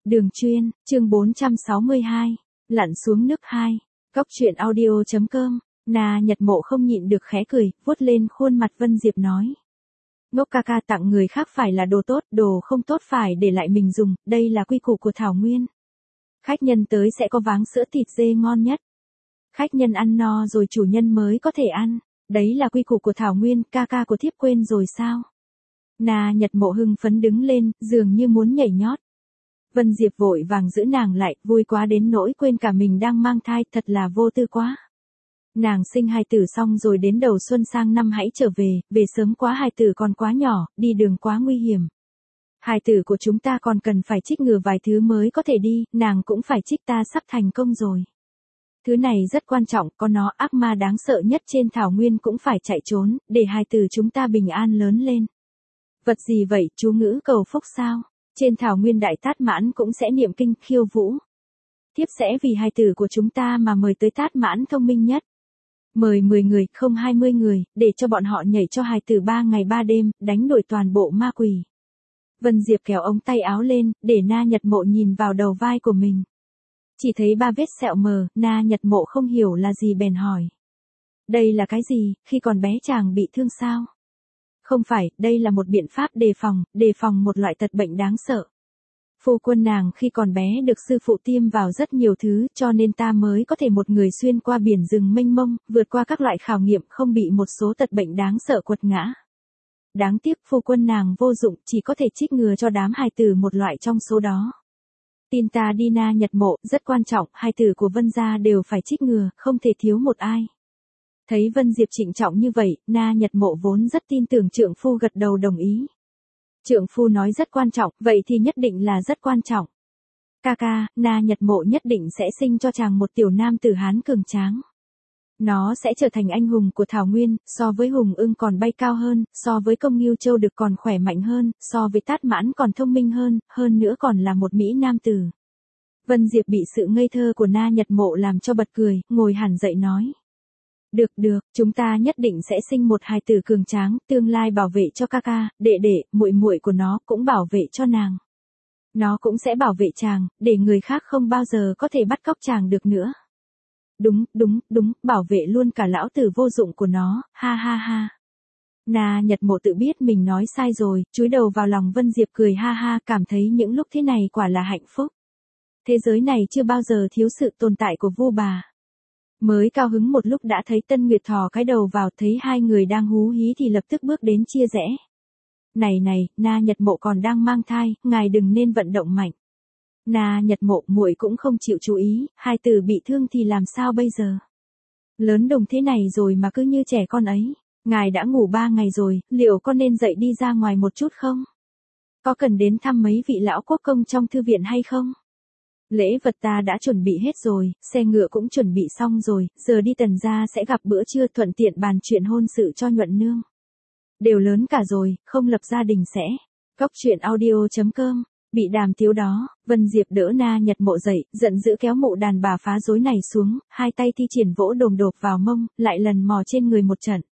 Đường chuyên, chương 462, lặn xuống nước 2, Cóc truyện audio.com, Na Nhật Mộ không nhịn được khẽ cười, vuốt lên khuôn mặt Vân Diệp nói. Ngốc ca ca tặng người khác phải là đồ tốt, đồ không tốt phải để lại mình dùng, đây là quy củ của Thảo Nguyên. Khách nhân tới sẽ có váng sữa thịt dê ngon nhất. Khách nhân ăn no rồi chủ nhân mới có thể ăn, đấy là quy củ của Thảo Nguyên, ca ca của thiếp quên rồi sao? Na Nhật Mộ hưng phấn đứng lên, dường như muốn nhảy nhót. Vân Diệp vội vàng giữ nàng lại, vui quá đến nỗi quên cả mình đang mang thai, thật là vô tư quá. Nàng sinh hài tử xong rồi đến đầu xuân sang năm hãy trở về sớm quá, hài tử còn quá nhỏ, đi đường quá nguy hiểm. Hài tử của chúng ta còn cần phải chích ngừa vài thứ mới có thể đi, nàng cũng phải chích, ta sắp thành công rồi. Thứ này rất quan trọng, có nó ác ma đáng sợ nhất trên Thảo Nguyên cũng phải chạy trốn, để hài tử chúng ta bình an lớn lên. Vật gì vậy, chú ngữ cầu phúc sao? Trên Thảo Nguyên Đại Tát Mãn cũng sẽ niệm kinh khiêu vũ. Thiếp sẽ vì hài tử của chúng ta mà mời tới Tát Mãn thông minh nhất. Mời 10 người, không 20 người, để cho bọn họ nhảy cho hài tử 3 ngày 3 đêm, đánh đuổi toàn bộ ma quỷ. Vân Diệp kéo ống tay áo lên, để Na Nhật Mộ nhìn vào đầu vai của mình. Chỉ thấy 3 vết sẹo mờ, Na Nhật Mộ không hiểu là gì bèn hỏi. Đây là cái gì, khi còn bé chàng bị thương sao? Không phải, đây là một biện pháp đề phòng một loại tật bệnh đáng sợ. Phu quân nàng khi còn bé được sư phụ tiêm vào rất nhiều thứ, cho nên ta mới có thể một người xuyên qua biển rừng mênh mông, vượt qua các loại khảo nghiệm, không bị một số tật bệnh đáng sợ quật ngã. Đáng tiếc phu quân nàng vô dụng, chỉ có thể trích ngừa cho đám hài tử một loại trong số đó. Tin ta đi Na Nhật Mộ, rất quan trọng, hài tử của Vân gia đều phải trích ngừa, không thể thiếu một ai. Thấy Vân Diệp trịnh trọng như vậy, Na Nhật Mộ vốn rất tin tưởng trượng phu gật đầu đồng ý. Trượng phu nói rất quan trọng, vậy thì nhất định là rất quan trọng. Ca ca, Na Nhật Mộ nhất định sẽ sinh cho chàng một tiểu nam tử Hán cường tráng. Nó sẽ trở thành anh hùng của Thảo Nguyên, so với Hùng Ưng còn bay cao hơn, so với Công Ngưu Châu Đực còn khỏe mạnh hơn, so với Tát Mãn còn thông minh hơn nữa còn là một mỹ nam tử. Vân Diệp bị sự ngây thơ của Na Nhật Mộ làm cho bật cười, ngồi hẳn dậy nói. Được, chúng ta nhất định sẽ sinh một hài tử cường tráng, tương lai bảo vệ cho ca ca, đệ, muội của nó cũng bảo vệ cho nàng. Nó cũng sẽ bảo vệ chàng, để người khác không bao giờ có thể bắt cóc chàng được nữa. Đúng, bảo vệ luôn cả lão tử vô dụng của nó, ha. Na Nhật Mộ tự biết mình nói sai rồi, chúi đầu vào lòng Vân Diệp cười ha, cảm thấy những lúc thế này quả là hạnh phúc. Thế giới này chưa bao giờ thiếu sự tồn tại của Vu bà. Mới cao hứng một lúc đã thấy Tân Nguyệt thò cái đầu vào, thấy hai người đang hú hí thì lập tức bước đến chia rẽ. Này, Na Nhật Mộ còn đang mang thai, ngài đừng nên vận động mạnh. Na Nhật Mộ, muội cũng không chịu chú ý, hài tử bị thương thì làm sao bây giờ? Lớn đồng thế này rồi mà cứ như trẻ con ấy, ngài đã ngủ 3 ngày rồi, liệu con nên dậy đi ra ngoài một chút không? Có cần đến thăm mấy vị lão quốc công trong thư viện hay không? Lễ vật ta đã chuẩn bị hết rồi, xe ngựa cũng chuẩn bị xong rồi, giờ đi Tần gia sẽ gặp bữa trưa, thuận tiện bàn chuyện hôn sự cho nhuận nương. Đều lớn cả rồi, không lập gia đình sẽ. Cóc truyện audio.com, bị đàm tiếu đó, Vân Diệp đỡ Na Nhật Mộ dậy, giận dữ kéo mụ đàn bà phá rối này xuống, hai tay thi triển vỗ đồm đột vào mông, lại lần mò trên người một trận.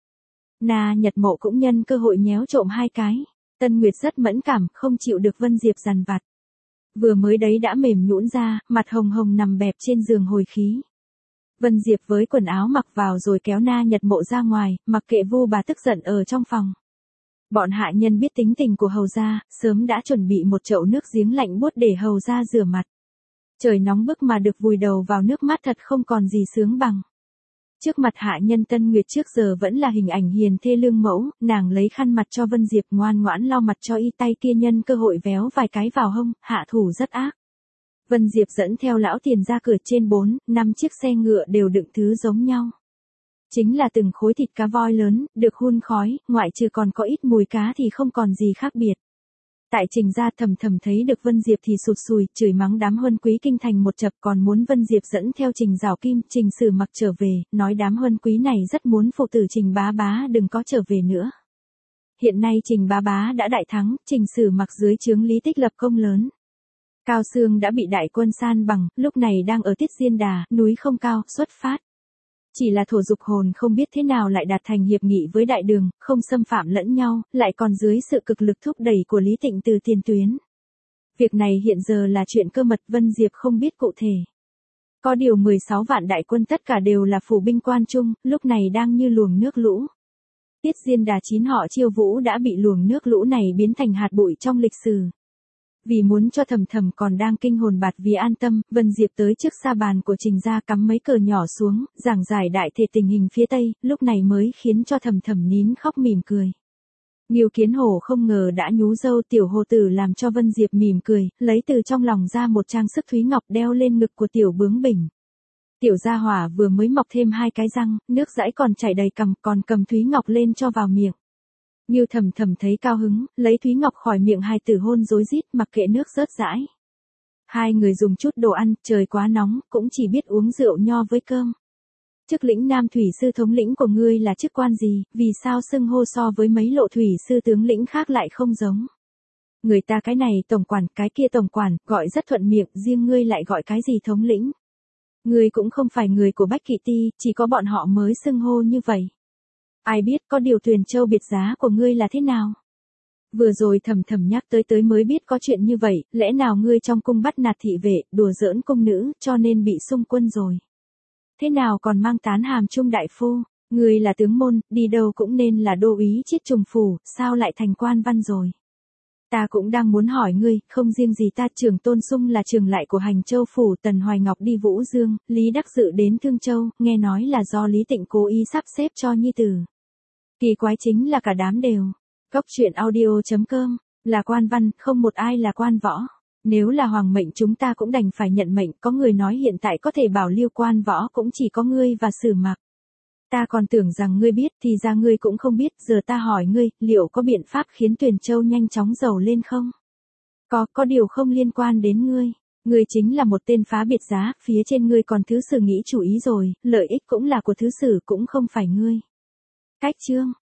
Na Nhật Mộ cũng nhân cơ hội nhéo trộm 2 cái. Tân Nguyệt rất mẫn cảm, không chịu được Vân Diệp dằn vặt. Vừa mới đấy đã mềm nhũn ra, mặt hồng nằm bẹp trên giường hồi khí. Vân Diệp với quần áo mặc vào rồi kéo Na Nhật Mộ ra ngoài, mặc kệ Vu bà tức giận ở trong phòng. Bọn hạ nhân biết tính tình của hầu gia, sớm đã chuẩn bị một chậu nước giếng lạnh buốt để hầu gia rửa mặt. Trời nóng bức mà được vùi đầu vào nước mát thật không còn gì sướng bằng. Trước mặt hạ nhân Tân Nguyệt trước giờ vẫn là hình ảnh hiền thê lương mẫu, nàng lấy khăn mặt cho Vân Diệp, ngoan ngoãn lau mặt cho y, tay kia nhân cơ hội véo vài cái vào hông, hạ thủ rất ác. Vân Diệp dẫn theo lão tiền ra cửa, trên 4-5 chiếc xe ngựa đều đựng thứ giống nhau. Chính là từng khối thịt cá voi lớn, được hun khói, ngoại trừ còn có ít mùi cá thì không còn gì khác biệt. Tại Trình gia thầm thấy được Vân Diệp thì sụt sùi, chửi mắng đám huân quý kinh thành một chập, còn muốn Vân Diệp dẫn theo Trình Giảo Kim, Trình Sử Mặc trở về, nói đám huân quý này rất muốn phụ tử Trình bá bá đừng có trở về nữa. Hiện nay Trình bá bá đã đại thắng, Trình Sử Mặc dưới trướng Lý Tích lập công lớn. Cao Xương đã bị đại quân san bằng, lúc này đang ở Tiết Diên Đà, núi không cao, xuất phát. Chỉ là Thổ Dục Hồn không biết thế nào lại đạt thành hiệp nghị với Đại Đường, không xâm phạm lẫn nhau, lại còn dưới sự cực lực thúc đẩy của Lý Tịnh từ tiền tuyến. Việc này hiện giờ là chuyện cơ mật, Vân Diệp không biết cụ thể. Có điều 16 vạn đại quân tất cả đều là phủ binh quan trung, lúc này đang như luồng nước lũ. Tiết Diên Đà 9 họ Chiêu Vũ đã bị luồng nước lũ này biến thành hạt bụi trong lịch sử. Vì muốn cho Thầm Thầm còn đang kinh hồn bạt vía an tâm, Vân Diệp tới trước sa bàn của Trình gia cắm mấy cờ nhỏ xuống, giảng giải đại thể tình hình phía Tây, lúc này mới khiến cho Thầm Thầm nín khóc mỉm cười. Ngưu Kiến Hổ không ngờ đã nhú râu tiểu hồ tử làm cho Vân Diệp mỉm cười, lấy từ trong lòng ra một trang sức thúy ngọc đeo lên ngực của tiểu bướng bỉnh. Tiểu gia hỏa vừa mới mọc thêm 2 cái răng, nước dãi còn chảy đầy cằm, còn cầm thúy ngọc lên cho vào miệng. Ngưu Thầm Thầm thấy cao hứng, lấy thúy ngọc khỏi miệng hài tử hôn rối rít, mặc kệ nước rớt rãi. Hai người dùng chút đồ ăn, trời quá nóng, cũng chỉ biết uống rượu nho với cơm. Chức lĩnh Nam thủy sư thống lĩnh của ngươi là chức quan gì, vì sao xưng hô so với mấy lộ thủy sư tướng lĩnh khác lại không giống? Người ta cái này tổng quản, cái kia tổng quản, gọi rất thuận miệng, riêng ngươi lại gọi cái gì thống lĩnh? Ngươi cũng không phải người của Bách Kỵ Ti, chỉ có bọn họ mới xưng hô như vậy. Ai biết có điều Tuyền Châu biệt giá của ngươi là thế nào? Vừa rồi Thầm Thầm nhắc tới mới biết có chuyện như vậy, lẽ nào ngươi trong cung bắt nạt thị vệ, đùa giỡn cung nữ, cho nên bị xung quân rồi. Thế nào còn mang tán hàm trung đại phu, ngươi là tướng môn, đi đâu cũng nên là đô úy chiết trùng phủ, sao lại thành quan văn rồi? Ta cũng đang muốn hỏi ngươi, không riêng gì ta, Trường Tôn Sung là trường lại của Hành Châu phủ, Tần Hoài Ngọc đi Vũ Dương, Lý Đắc Dự đến Thương Châu, nghe nói là do Lý Tịnh cố ý sắp xếp cho nhi tử. Kỳ quái chính là cả đám đều. Cốc truyện audio.com, là quan văn, không một ai là quan võ. Nếu là hoàng mệnh chúng ta cũng đành phải nhận mệnh, có người nói hiện tại có thể bảo lưu quan võ cũng chỉ có ngươi và Sử Mặc. Ta còn tưởng rằng ngươi biết, thì ra ngươi cũng không biết, giờ ta hỏi ngươi, liệu có biện pháp khiến Tuyền Châu nhanh chóng giàu lên không? Có điều không liên quan đến ngươi. Ngươi chính là một tên phá biệt giá, phía trên ngươi còn thứ sử nghĩ chủ ý rồi, lợi ích cũng là của thứ sử cũng không phải ngươi. Cách chương